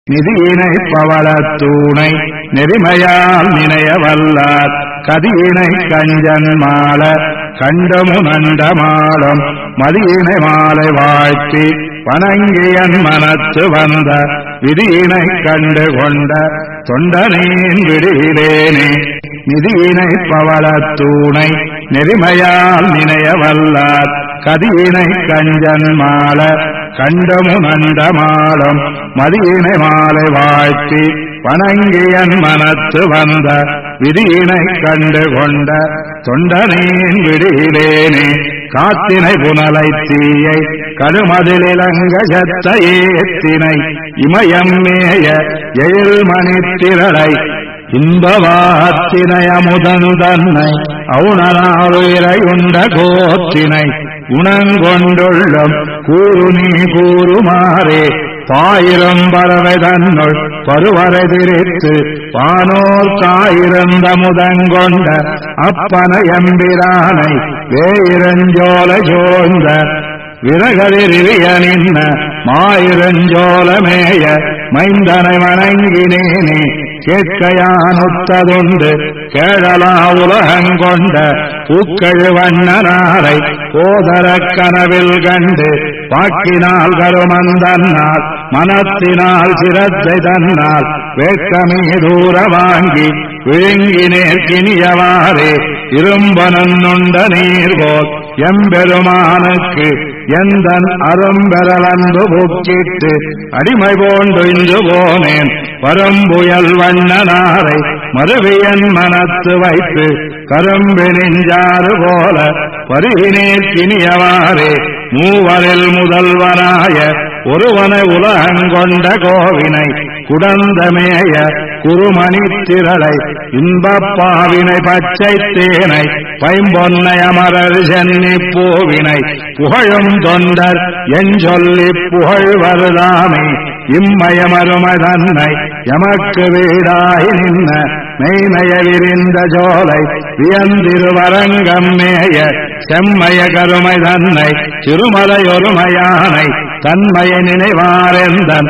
நிதியினை பவளத்தூணை நெறிமையால் நினைய வல்லார் கதியினை கஞ்சன் மாள கண்டமுனண்ட மாடம் மதியினை மாலை வாழ்த்தி வணங்கியன் மனத்து வந்த விதியினை கண்டு கொண்ட தொண்டனேன் விடுகிறேனே. நிதியினை பவளத்தூணை நெறிமையால் நினைய வல்லார் கதியினை கஞ்சன் மாள கண்டமுனண்ட மாடம் மதியினை மாலை வாழ்த்தி வணங்கியன் மனத்து வந்த விதியினை கண்டு கொண்ட தொண்டனேன் விடுகிறேனே. காத்தினை புனலை தீயை கடுமதிலிலங்க சத்த ஏத்தினை இமயம் மேய எழில்மணித்திரளை இன்பவாத்தினை அமுதன் தன்னை அவுணனாருயிரையுண்ட கோத்தினை குணங்கொண்டுள்ளம் கூறு நீ கூறுமாறே. பாயிரம் பறவை தன்னுள் பருவரை திரித்து வானோர் காயிருந்த முதங்கொண்ட அப்பன எம்பிரானை வேயிரஞ்சோல சோழ்ந்த விரகதிரிய நின்ன மாயிரஞ்சோலமேய மைந்தனை வணங்கினேனே. கேட்கையானுத்ததுண்டு கேழலா உலகங்கொண்ட பூக்கழு வண்ணனாரை போதர கனவில் கண்டு பாக்கினால் கருமந்தன்னால் மனத்தினால் சிரத்தை தன்னால் வேட்கமே தூர வாங்கி விழுங்கினேர் கிணியவாறே. இரும்பனுண்ட நீர்போல் எம்பெருமானுக்கு எந்தன் அரும்பெறலன்பு பூக்கிட்டு அடிமை போன்று இன்று போனேன். வரும்புயல் வண்ணனாரை மறுவியன் மனத்து வைத்து கரும்பு நெஞ்சாறு போல வருகினேர் கிணியவாறே. மூவரில் முதல்வனாய ஒருவனை உலகங்கொண்ட கோவினை குடந்தமேய குருமணித்திரளை இன்பப்பாவினை பச்சை தேனை பைம்பொன்னை அமரர் சென்னி பூவினை புகழும் தொண்டர் என் சொல்லி புகழ்வருதாமே. இம்மயமருமை தன்னை எமக்கு வீடாய் நின்ன மெய்மய விரிந்த ஜோலை வியந்திருவரங்கம் மேய செம்மய கருமை தன்னை திருமலையொருமையானை தன்மைய நினைவாரெந்தன்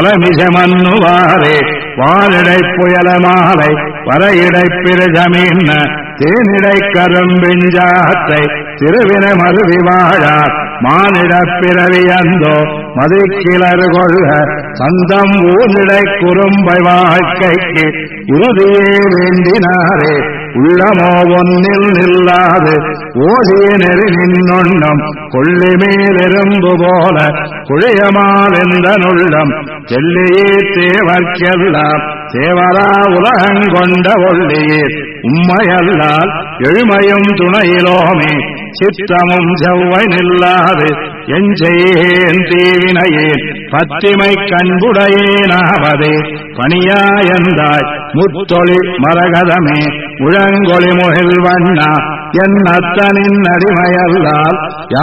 தலைமிசமன்னுவாரே. வானிடை புயல மாலை வரையிடை பிரஜமீன்ன தேனிடை கரும்பிஞ்சாத்தை திருவின மருவி வாழார் மானிடப் பிறவியந்தோ மதிக்கிளறு கொள்க சந்தம் ஊனிடை குறும்பை வாழ்க்கைக்கு உறுதியே வேண்டினாரே. உள்ளமோ ஒன்னில் நில்லாது ஓதிய நெறி நின்னொன்னம் கொள்ளிமேலெரும்பு போல குழியமால் எந்த நுள்ளம் செல்லியே தேவர்க்கெல்லாம் தேவரா உலகங்கொண்ட ஒள்ளியே. உம்மையல்லால் எழுமையும் துணையிலோமே சித்தமும் செவ்வை நில்லாது எஞ்செய்யேன் தீவினையேன் பத்திமை கண்புடையேனாவதே. பணியாயந்தாய் முத்தொளி மரகதமே முழங்கொளி முகில் வண்ணா என் அத்தனின் அடிமையல்லால்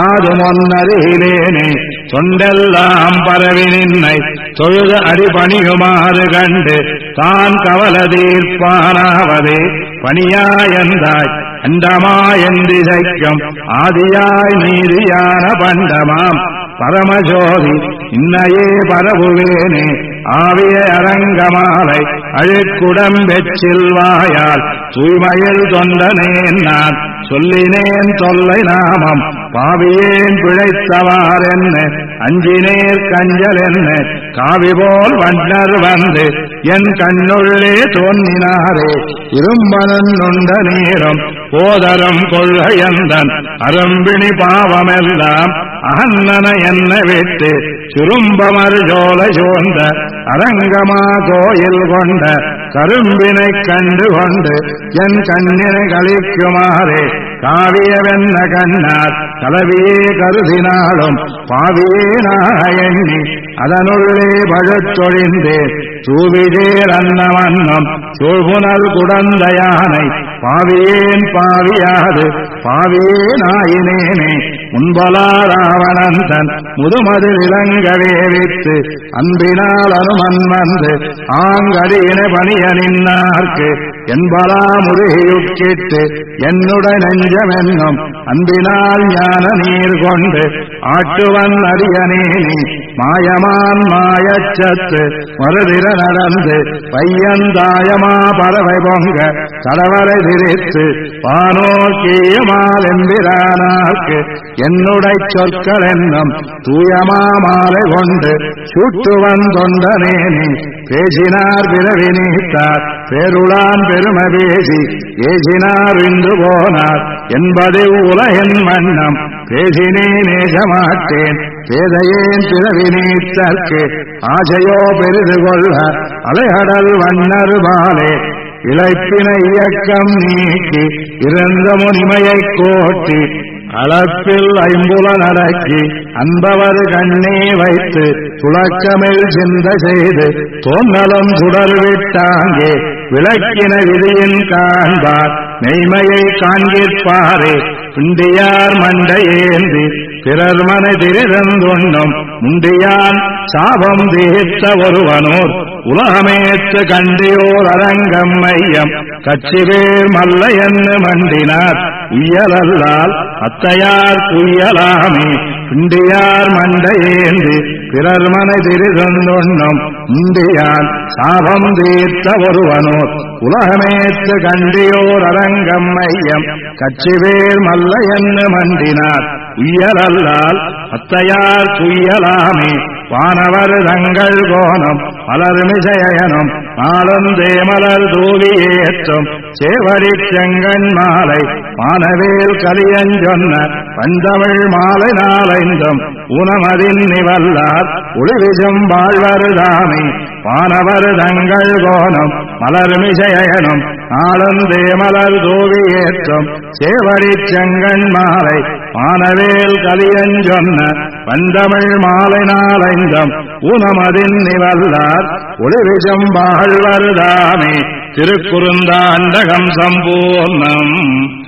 யாதுமொன்னறியிலேனே. தொண்டெல்லாம் பரவி நின்னை தொழுத அடிபணியுமாறு கண்டு தான் கவல தீர்ப்பானாவதே. பணியாயந்தாய் அண்டமாயந்திசைக்கும் ஆதியாய் நீதியான பண்டமாம் பரமஜோதி இன்னையே பரவுவேனே. ஆவிய அரங்கமாலை அழுக்குடம்பெச்சில் வாயால் தூய்மையில் தொண்டனேன் நான் சொல்லினேன் தொல்லை நாமம் பாவியேன் பிழைத்தவார் என்ன அஞ்சினேர் கஞ்சல் என்ன காவி போல் வண்ணர் வந்து என் கண்ணுள்ளே தோன்றினாரே. இரும்பனன் நுண்ட நீரம் போதரம் கொள்கையந்தன் அரும்பிணி பாவமெல்லாம் அகன்னன என்ன விட்டு சுரும்பமர் ஜோலை சோர்ந்த அரங்கமா கோயில் கொண்ட கரும்பினை கண்டு கொண்டு என் கண்ணினை கழிக்குமாறே. காவியவென்ன கண்ணார் கலவியே கருதினாலும் பாவியே நாயண்ணி அதனுள்ளே பழுத்தொழிந்தேன் தூவிதேர் அன்னவன்னம் சூழ்புனல் குடந்த யானை பாவியேன் பாவியாது பாவியே நாயினேனே. முன்பலாராவணன் தன் முதுமதில் இளங்கவே வித்து அன்பினால் அனுமன் வந்து ஆங்கடியின பணிய நின்னார்க்கு என்பலா முருகியுட்கிட்டு என்னுடன் நெஞ்சமென்னும் அன்பினால் ஞான நீர் கொண்டு ஆட்டுவன் அரியனேனி மாயமான் மாயச்சத்து மறுதிர நடந்து பையந்தாயமா பறவை பொங்க கடவரை திரித்து பானோக்கியமால் எம்பிரானாக்கு என்னுடை சொற்கள் என்னும் தூயமா மாலை கொண்டு சுட்டுவன் தொண்டனேனி பேசினார் பிறவி நீத்தார் பேருளான் பெருமை பேசி ஏசினார் இன்று போனார் என்பது உலகின் மன்னம் பேசினே நேசமாட்டேன் பேதையேன் பிறவி நீத்தற்கு ஆசையோ பெரிது கொள்ள அலைகடல் வண்ணர் பாலே இழைப்பினை இயக்கம் நீக்கி இறந்த முனிமையை கோட்டி அளப்பில் ஐம்புல நடக்கி அன்பவர் கண்ணே வைத்து துளக்கமில் சிந்த செய்து தோன்னலும் சுடர்விட்டாங்கே விளக்கின விதியின் காண்பார் மெய்மையை காண்கிற்பாரே பிண்டியார் மண்டையேந்தி பிறர் மனதிருந்துண்ணும் முண்டியான் சாபம் தீர்த்த ஒருவனோர் உலகமேற்று கண்டியோர் அரங்கம் மையம் கட்சிவேர் மல்ல என்று மண்டினார் உயலல்லால் அத்தையார் குயலாமே பிண்டியார் மண்டையேந்தி பிறர் மனதிருந்துண்ணும் முண்டியான் சாபம் தீர்த்த ஒருவனோர் உலகமேற்று கண்டியோர் அரங்கம் மையம் கட்சிவேர் மல்ல என்று மண்டினார் உயலல்லால் அத்தையார் குயலாமே வானவர் தங்கள் கோணம் மலர்மிசையனும் நாளும் தேமலர் தூவி ஏற்றும் சேவடி செங்கண் மாலை மானவேல் கலியஞ்சொன்ன பந்தமிழ் மாலை நாளைந்தும் உணமதின் நிவல்லார் ஒளிவிஜம் வாழ்வருதாமே வானவர் தங்கள் கோணம் மலர்மிசையனும் நாளும் தேமலர் தூவி ஏற்றும் சேவடி செங்கண் மாலை மானவேல் கலியஞ்சொன்ன பந்தமிழ் மாலை நாளைந்தும் ஊனமதின் நிவல்லார் ஒளிவிஜம் வாழ்வருதாமே. திருக்குறுந்தாண்டகம் சம்பூர்ணம்.